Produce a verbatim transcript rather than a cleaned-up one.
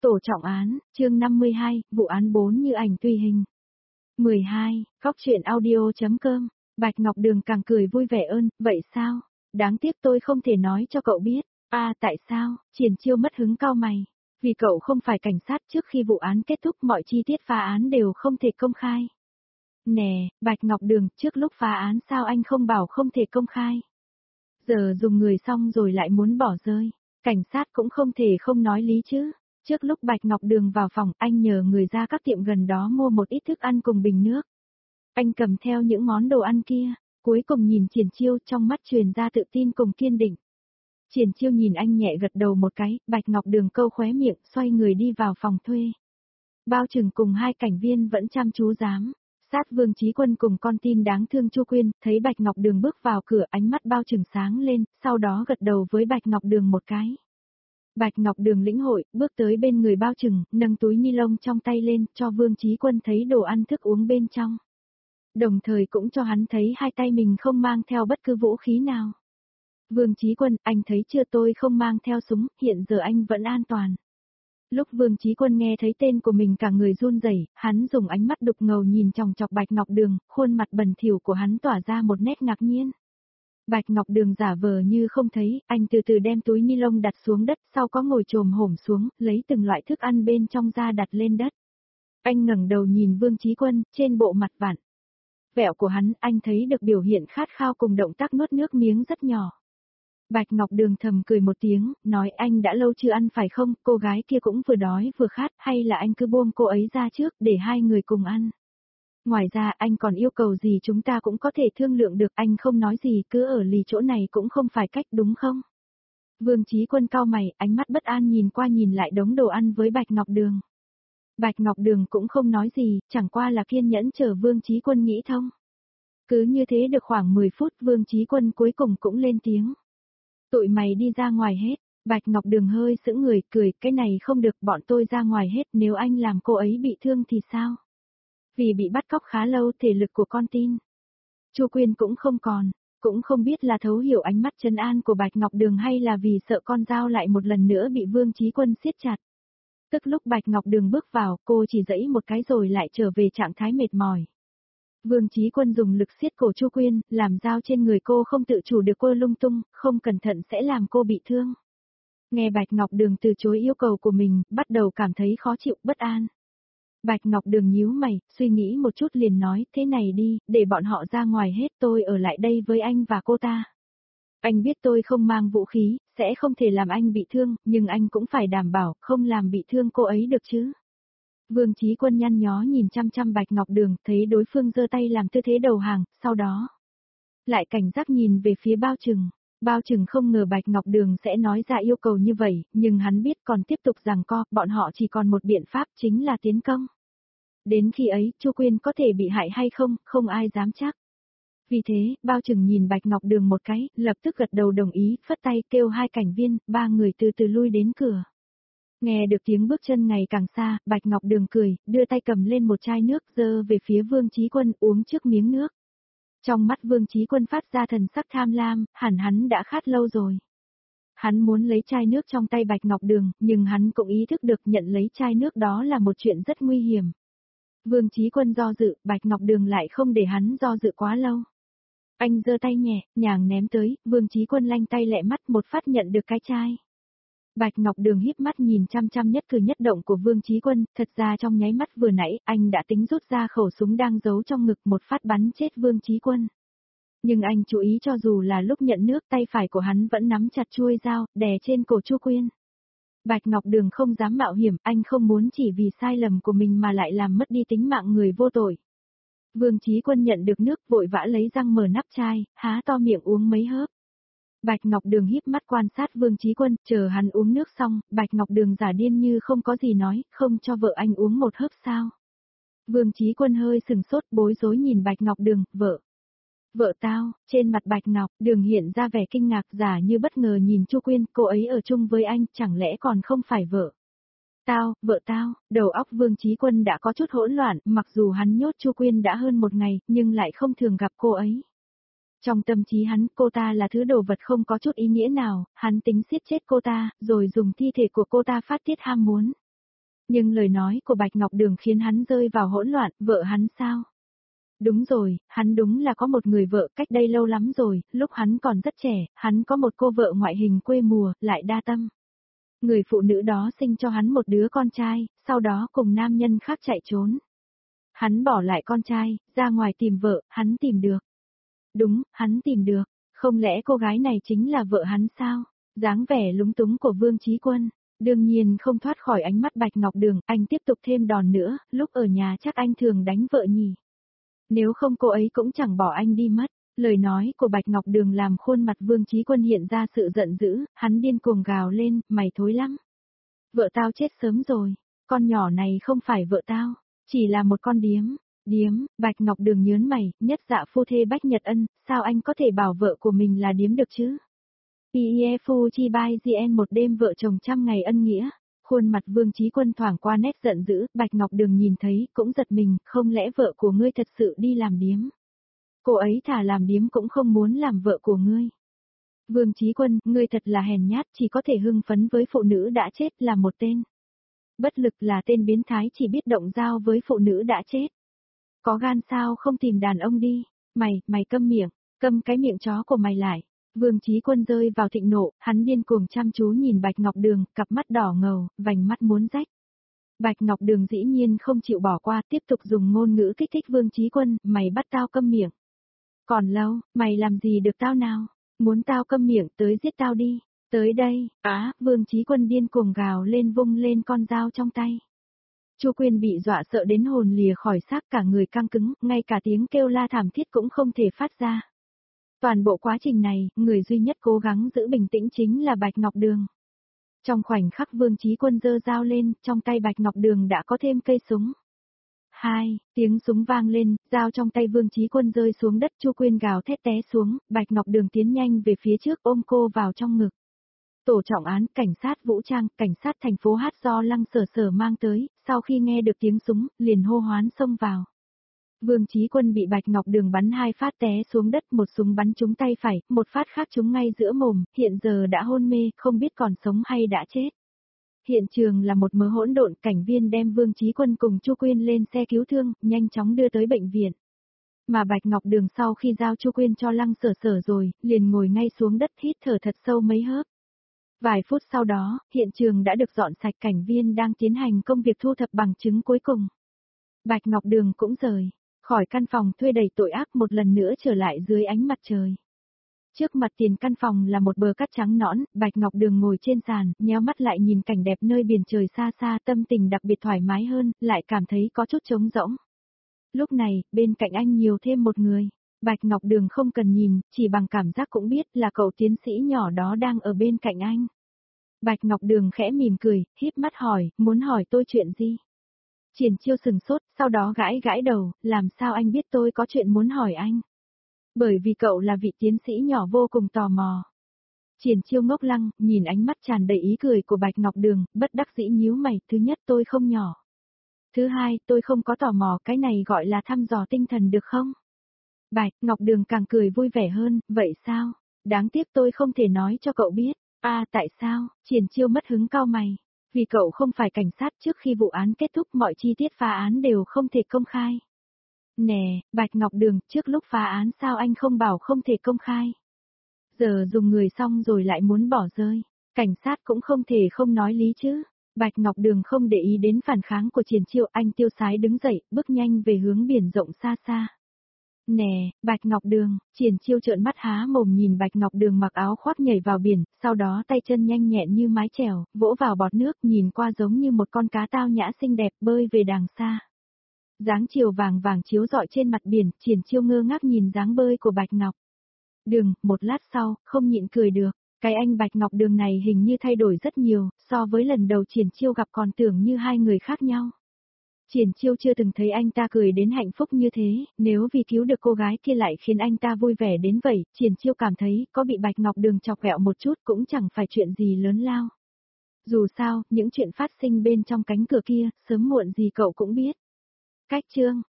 Tổ trọng án, chương năm mươi hai, vụ án bốn như ảnh tùy hình. mười hai, Cóc truyện audio.com, Bạch Ngọc Đường càng cười vui vẻ ơn, vậy sao? Đáng tiếc tôi không thể nói cho cậu biết. À tại sao? Triển Chiêu mất hứng cau mày. Vì cậu không phải cảnh sát, trước khi vụ án kết thúc mọi chi tiết phá án đều không thể công khai. Nè, Bạch Ngọc Đường, trước lúc phá án sao anh không bảo không thể công khai? Giờ dùng người xong rồi lại muốn bỏ rơi. Cảnh sát cũng không thể không nói lý chứ. Trước lúc Bạch Ngọc Đường vào phòng, anh nhờ người ra các tiệm gần đó mua một ít thức ăn cùng bình nước. Anh cầm theo những món đồ ăn kia, cuối cùng nhìn Triển Chiêu, trong mắt truyền ra tự tin cùng kiên định. Triển Chiêu nhìn anh nhẹ gật đầu một cái, Bạch Ngọc Đường câu khóe miệng, xoay người đi vào phòng thuê. Bao Trừng cùng hai cảnh viên vẫn chăm chú giám sát Vương Chí Quân cùng con tin đáng thương Chu Quyên, thấy Bạch Ngọc Đường bước vào cửa, ánh mắt Bao Trừng sáng lên, sau đó gật đầu với Bạch Ngọc Đường một cái. Bạch Ngọc Đường lĩnh hội, bước tới bên người Bao Trừng, nâng túi ni lông trong tay lên, cho Vương Chí Quân thấy đồ ăn thức uống bên trong. Đồng thời cũng cho hắn thấy hai tay mình không mang theo bất cứ vũ khí nào. Vương Chí Quân, anh thấy chưa, tôi không mang theo súng, hiện giờ anh vẫn an toàn. Lúc Vương Chí Quân nghe thấy tên của mình cả người run rẩy, hắn dùng ánh mắt đục ngầu nhìn chòng chọc Bạch Ngọc Đường, khuôn mặt bẩn thỉu của hắn tỏa ra một nét ngạc nhiên. Bạch Ngọc Đường giả vờ như không thấy, anh từ từ đem túi ni lông đặt xuống đất, sau có ngồi chồm hổm xuống, lấy từng loại thức ăn bên trong ra đặt lên đất. Anh ngẩng đầu nhìn Vương Chí Quân, trên bộ mặt vặn vẹo của hắn, anh thấy được biểu hiện khát khao cùng động tác nuốt nước miếng rất nhỏ. Bạch Ngọc Đường thầm cười một tiếng, nói anh đã lâu chưa ăn phải không, cô gái kia cũng vừa đói vừa khát, hay là anh cứ buông cô ấy ra trước, để hai người cùng ăn. Ngoài ra anh còn yêu cầu gì chúng ta cũng có thể thương lượng được, anh không nói gì, cứ ở lì chỗ này cũng không phải cách đúng không? Vương Chí Quân cau mày, ánh mắt bất an nhìn qua nhìn lại đống đồ ăn với Bạch Ngọc Đường. Bạch Ngọc Đường cũng không nói gì, chẳng qua là kiên nhẫn chờ Vương Chí Quân nghĩ thông. Cứ như thế được khoảng mười phút, Vương Chí Quân cuối cùng cũng lên tiếng. Tụi mày đi ra ngoài hết. Bạch Ngọc Đường hơi sững người, cười, cái này không được, bọn tôi ra ngoài hết, nếu anh làm cô ấy bị thương thì sao? Vì bị bắt cóc khá lâu, thể lực của con tin Chu Quyên cũng không còn, cũng không biết là thấu hiểu ánh mắt trấn an của Bạch Ngọc Đường hay là vì sợ con dao lại một lần nữa bị Vương Chí Quân siết chặt. Tức lúc Bạch Ngọc Đường bước vào, cô chỉ giãy một cái rồi lại trở về trạng thái mệt mỏi. Vương Chí Quân dùng lực siết cổ Chu Quyên, làm dao trên người cô không tự chủ được quơ lung tung, không cẩn thận sẽ làm cô bị thương. Nghe Bạch Ngọc Đường từ chối yêu cầu của mình, bắt đầu cảm thấy khó chịu, bất an. Bạch Ngọc Đường nhíu mày, suy nghĩ một chút liền nói, thế này đi, để bọn họ ra ngoài hết, tôi ở lại đây với anh và cô ta. Anh biết tôi không mang vũ khí, sẽ không thể làm anh bị thương, nhưng anh cũng phải đảm bảo, không làm bị thương cô ấy được chứ. Vương Chí Quân nhăn nhó nhìn chăm chăm Bạch Ngọc Đường, thấy đối phương giơ tay làm tư thế đầu hàng, sau đó lại cảnh giác nhìn về phía Bao Trừng. Bao Trừng không ngờ Bạch Ngọc Đường sẽ nói ra yêu cầu như vậy, nhưng hắn biết còn tiếp tục giằng co, bọn họ chỉ còn một biện pháp chính là tiến công. Đến khi ấy, Chu Quyên có thể bị hại hay không, không ai dám chắc. Vì thế, Bao Trừng nhìn Bạch Ngọc Đường một cái, lập tức gật đầu đồng ý, phất tay kêu hai cảnh viên, ba người từ từ lui đến cửa. Nghe được tiếng bước chân ngày càng xa, Bạch Ngọc Đường cười, đưa tay cầm lên một chai nước, giơ về phía Vương Chí Quân, uống trước miếng nước. Trong mắt Vương Chí Quân phát ra thần sắc tham lam, hẳn hắn đã khát lâu rồi. Hắn muốn lấy chai nước trong tay Bạch Ngọc Đường, nhưng hắn cũng ý thức được nhận lấy chai nước đó là một chuyện rất nguy hiểm. Vương Chí Quân do dự, Bạch Ngọc Đường lại không để hắn do dự quá lâu. Anh giơ tay nhẹ, nhàng ném tới, Vương Chí Quân lanh tay lẹ mắt một phát nhận được cái chai. Bạch Ngọc Đường híp mắt nhìn chăm chăm nhất cử nhất động của Vương Chí Quân, thật ra trong nháy mắt vừa nãy, anh đã tính rút ra khẩu súng đang giấu trong ngực một phát bắn chết Vương Chí Quân. Nhưng anh chú ý cho dù là lúc nhận nước, tay phải của hắn vẫn nắm chặt chuôi dao, đè trên cổ Chu Quyên. Bạch Ngọc Đường không dám mạo hiểm, anh không muốn chỉ vì sai lầm của mình mà lại làm mất đi tính mạng người vô tội. Vương Chí Quân nhận được nước, vội vã lấy răng mở nắp chai, há to miệng uống mấy hớp. Bạch Ngọc Đường híp mắt quan sát Vương Chí Quân, chờ hắn uống nước xong, Bạch Ngọc Đường giả điên như không có gì nói, không cho vợ anh uống một hớp sao. Vương Chí Quân hơi sừng sốt bối rối nhìn Bạch Ngọc Đường, vợ. Vợ tao, trên mặt Bạch Ngọc Đường hiện ra vẻ kinh ngạc, giả như bất ngờ nhìn Chu Quyên, cô ấy ở chung với anh, chẳng lẽ còn không phải vợ. Tao, vợ tao, đầu óc Vương Chí Quân đã có chút hỗn loạn, mặc dù hắn nhốt Chu Quyên đã hơn một ngày, nhưng lại không thường gặp cô ấy. Trong tâm trí hắn, cô ta là thứ đồ vật không có chút ý nghĩa nào, hắn tính giết chết cô ta, rồi dùng thi thể của cô ta phát tiết ham muốn. Nhưng lời nói của Bạch Ngọc Đường khiến hắn rơi vào hỗn loạn, vợ hắn sao? Đúng rồi, hắn đúng là có một người vợ cách đây lâu lắm rồi, lúc hắn còn rất trẻ, hắn có một cô vợ ngoại hình quê mùa, lại đa tâm. Người phụ nữ đó sinh cho hắn một đứa con trai, sau đó cùng nam nhân khác chạy trốn. Hắn bỏ lại con trai, ra ngoài tìm vợ, hắn tìm được. Đúng, hắn tìm được, không lẽ cô gái này chính là vợ hắn sao? Dáng vẻ lúng túng của Vương Chí Quân, đương nhiên không thoát khỏi ánh mắt Bạch Ngọc Đường, anh tiếp tục thêm đòn nữa, lúc ở nhà chắc anh thường đánh vợ nhỉ. Nếu không cô ấy cũng chẳng bỏ anh đi mất. Lời nói của Bạch Ngọc Đường làm khuôn mặt Vương Chí Quân hiện ra sự giận dữ, hắn điên cuồng gào lên, mày thối lắm. Vợ tao chết sớm rồi, con nhỏ này không phải vợ tao, chỉ là một con điếm. Điếm, Bạch Ngọc Đường nhớn mày, nhất dạ phu thê Bách Nhật Ân, sao anh có thể bảo vợ của mình là điếm được chứ? pê e Phu Chi Bai giê en một đêm vợ chồng trăm ngày ân nghĩa. Khuôn mặt Vương Chí Quân thoảng qua nét giận dữ, Bạch Ngọc Đường nhìn thấy, cũng giật mình, không lẽ vợ của ngươi thật sự đi làm điếm? Cô ấy thả làm điếm cũng không muốn làm vợ của ngươi. Vương Chí Quân, ngươi thật là hèn nhát, chỉ có thể hưng phấn với phụ nữ đã chết là một tên. Bất lực là tên biến thái chỉ biết động dao với phụ nữ đã chết. Có gan sao không tìm đàn ông đi, mày, mày câm miệng, câm cái miệng chó của mày lại. Vương Chí Quân rơi vào thịnh nộ, hắn điên cuồng chăm chú nhìn Bạch Ngọc Đường, cặp mắt đỏ ngầu, vành mắt muốn rách. Bạch Ngọc Đường dĩ nhiên không chịu bỏ qua, tiếp tục dùng ngôn ngữ kích thích Vương Chí Quân, mày bắt tao câm miệng. Còn lâu, mày làm gì được tao nào? Muốn tao câm miệng, tới giết tao đi. Tới đây, á, Vương Chí Quân điên cuồng gào lên vung lên con dao trong tay. Chu Quyên bị dọa sợ đến hồn lìa khỏi xác, cả người căng cứng, ngay cả tiếng kêu la thảm thiết cũng không thể phát ra. Toàn bộ quá trình này, người duy nhất cố gắng giữ bình tĩnh chính là Bạch Ngọc Đường. Trong khoảnh khắc Vương Chí Quân giơ dao lên, trong tay Bạch Ngọc Đường đã có thêm cây súng. Hai, tiếng súng vang lên, dao trong tay Vương Chí Quân rơi xuống đất, Chu Quyên gào thét té xuống, Bạch Ngọc Đường tiến nhanh về phía trước ôm cô vào trong ngực. Tổ trọng án, cảnh sát vũ trang, cảnh sát thành phố Hát do Lăng Sở Sở mang tới, sau khi nghe được tiếng súng, liền hô hoán xông vào. Vương Chí Quân bị Bạch Ngọc Đường bắn hai phát té xuống đất, một súng bắn trúng tay phải, một phát khác trúng ngay giữa mồm, hiện giờ đã hôn mê, không biết còn sống hay đã chết. Hiện trường là một mớ hỗn độn, cảnh viên đem Vương Chí Quân cùng Chu Quyên lên xe cứu thương, nhanh chóng đưa tới bệnh viện. Mà Bạch Ngọc Đường sau khi giao Chu Quyên cho Lăng Sở Sở rồi, liền ngồi ngay xuống đất hít thở thật sâu mấy hớp. Vài phút sau đó, hiện trường đã được dọn sạch, cảnh viên đang tiến hành công việc thu thập bằng chứng cuối cùng. Bạch Ngọc Đường cũng rời khỏi căn phòng thuê đầy tội ác, một lần nữa trở lại dưới ánh mặt trời. Trước mặt tiền căn phòng là một bờ cát trắng nõn, Bạch Ngọc Đường ngồi trên sàn, nheo mắt lại nhìn cảnh đẹp nơi biển trời xa xa, tâm tình đặc biệt thoải mái hơn, lại cảm thấy có chút trống rỗng. Lúc này, bên cạnh anh nhiều thêm một người. Bạch Ngọc Đường không cần nhìn, chỉ bằng cảm giác cũng biết là cậu tiến sĩ nhỏ đó đang ở bên cạnh anh. Bạch Ngọc Đường khẽ mỉm cười, híp mắt hỏi, muốn hỏi tôi chuyện gì? Triển Chiêu sừng sốt, sau đó gãi gãi đầu, làm sao anh biết tôi có chuyện muốn hỏi anh? Bởi vì cậu là vị tiến sĩ nhỏ vô cùng tò mò. Triển Chiêu ngốc lăng, nhìn ánh mắt tràn đầy ý cười của Bạch Ngọc Đường, bất đắc dĩ nhíu mày, thứ nhất tôi không nhỏ. Thứ hai, tôi không có tò mò, cái này gọi là thăm dò tinh thần được không? Bạch Ngọc Đường càng cười vui vẻ hơn, vậy sao? Đáng tiếc tôi không thể nói cho cậu biết. À tại sao? Triển Chiêu mất hứng cau mày. Vì cậu không phải cảnh sát, trước khi vụ án kết thúc mọi chi tiết phá án đều không thể công khai. Nè, Bạch Ngọc Đường, trước lúc phá án sao anh không bảo không thể công khai? Giờ dùng người xong rồi lại muốn bỏ rơi. Cảnh sát cũng không thể không nói lý chứ. Bạch Ngọc Đường không để ý đến phản kháng của Triển Chiêu, anh tiêu sái đứng dậy, bước nhanh về hướng biển rộng xa xa. Nè, Bạch Ngọc Đường, Triển Chiêu trợn mắt há mồm nhìn Bạch Ngọc Đường mặc áo khoác nhảy vào biển, sau đó tay chân nhanh nhẹn như mái chèo, vỗ vào bọt nước, nhìn qua giống như một con cá tao nhã xinh đẹp bơi về đàng xa. Dáng chiều vàng vàng chiếu rọi trên mặt biển, Triển Chiêu ngơ ngác nhìn dáng bơi của Bạch Ngọc Đường, một lát sau, không nhịn cười được, cái anh Bạch Ngọc Đường này hình như thay đổi rất nhiều, so với lần đầu Triển Chiêu gặp còn tưởng như hai người khác nhau. Triển Chiêu chưa từng thấy anh ta cười đến hạnh phúc như thế, nếu vì cứu được cô gái kia lại khiến anh ta vui vẻ đến vậy, Triển Chiêu cảm thấy có bị Bạch Ngọc Đường chọc ghẹo một chút cũng chẳng phải chuyện gì lớn lao. Dù sao, những chuyện phát sinh bên trong cánh cửa kia, sớm muộn gì cậu cũng biết. Cách chương